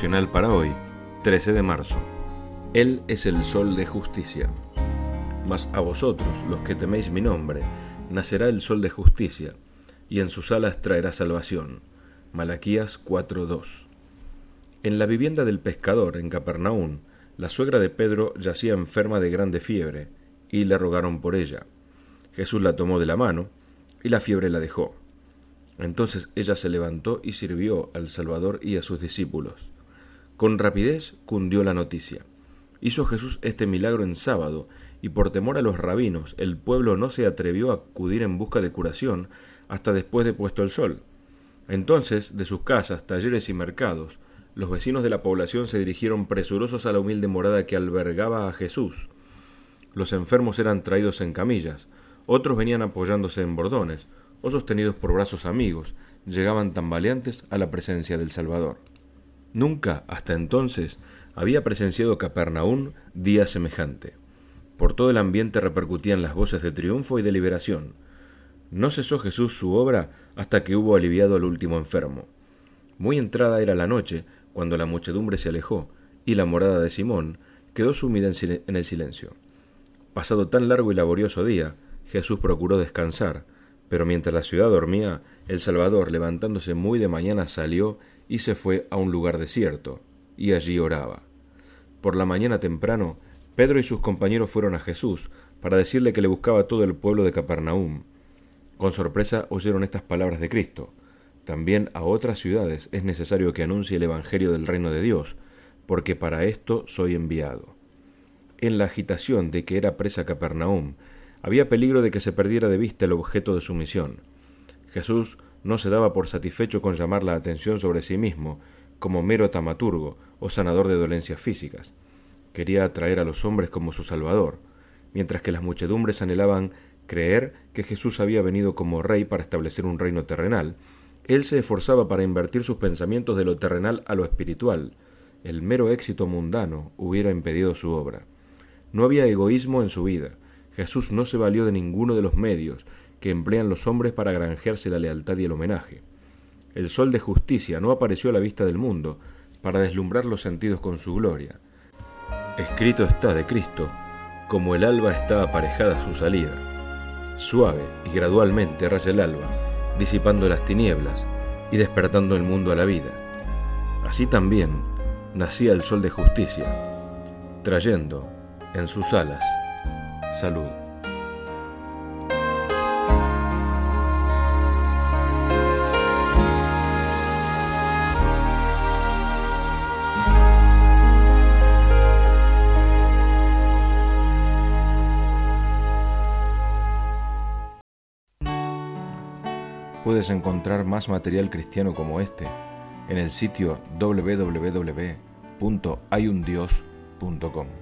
Devocional para hoy, 13 de marzo. Él es el sol de justicia. Mas a vosotros, los que teméis mi nombre, nacerá el sol de justicia, y en sus alas traerá salvación. Malaquías 4:2. En la vivienda del pescador, en Capernaum, la suegra de Pedro yacía enferma de grande fiebre, y le rogaron por ella. Jesús la tomó de la mano, y la fiebre la dejó. Entonces ella se levantó y sirvió al Salvador y a sus discípulos. Con rapidez cundió la noticia. Hizo Jesús este milagro en sábado, y por temor a los rabinos, el pueblo no se atrevió a acudir en busca de curación hasta después de puesto el sol. Entonces, de sus casas, talleres y mercados, los vecinos de la población se dirigieron presurosos a la humilde morada que albergaba a Jesús. Los enfermos eran traídos en camillas, otros venían apoyándose en bordones, o sostenidos por brazos amigos, llegaban tambaleantes a la presencia del Salvador. Nunca, hasta entonces, había presenciado Capernaum día semejante. Por todo el ambiente repercutían las voces de triunfo y de liberación. No cesó Jesús su obra hasta que hubo aliviado al último enfermo. Muy entrada era la noche, cuando la muchedumbre se alejó, y la morada de Simón quedó sumida en el silencio. Pasado tan largo y laborioso día, Jesús procuró descansar, pero mientras la ciudad dormía, el Salvador, levantándose muy de mañana, salió y se fue a un lugar desierto, y allí oraba. Por la mañana temprano, Pedro y sus compañeros fueron a Jesús para decirle que le buscaba todo el pueblo de Capernaum. Con sorpresa oyeron estas palabras de Cristo: también a otras ciudades es necesario que anuncie el Evangelio del reino de Dios, porque para esto soy enviado. En la agitación de que era presa Capernaum, había peligro de que se perdiera de vista el objeto de su misión. Jesús no se daba por satisfecho con llamar la atención sobre sí mismo, como mero taumaturgo o sanador de dolencias físicas. Quería atraer a los hombres como su Salvador, mientras que las muchedumbres anhelaban creer que Jesús había venido como rey para establecer un reino terrenal. Él se esforzaba para invertir sus pensamientos de lo terrenal a lo espiritual. El mero éxito mundano hubiera impedido su obra. No había egoísmo en su vida. Jesús no se valió de ninguno de los medios que emplean los hombres para granjearse la lealtad y el homenaje. El sol de justicia no apareció a la vista del mundo para deslumbrar los sentidos con su gloria. Escrito está de Cristo, como el alba está aparejada su salida. Suave y gradualmente raya el alba, disipando las tinieblas y despertando el mundo a la vida. Así también nacía el sol de justicia, trayendo en sus alas salud. Puedes encontrar más material cristiano como este en el sitio www.hayundios.com.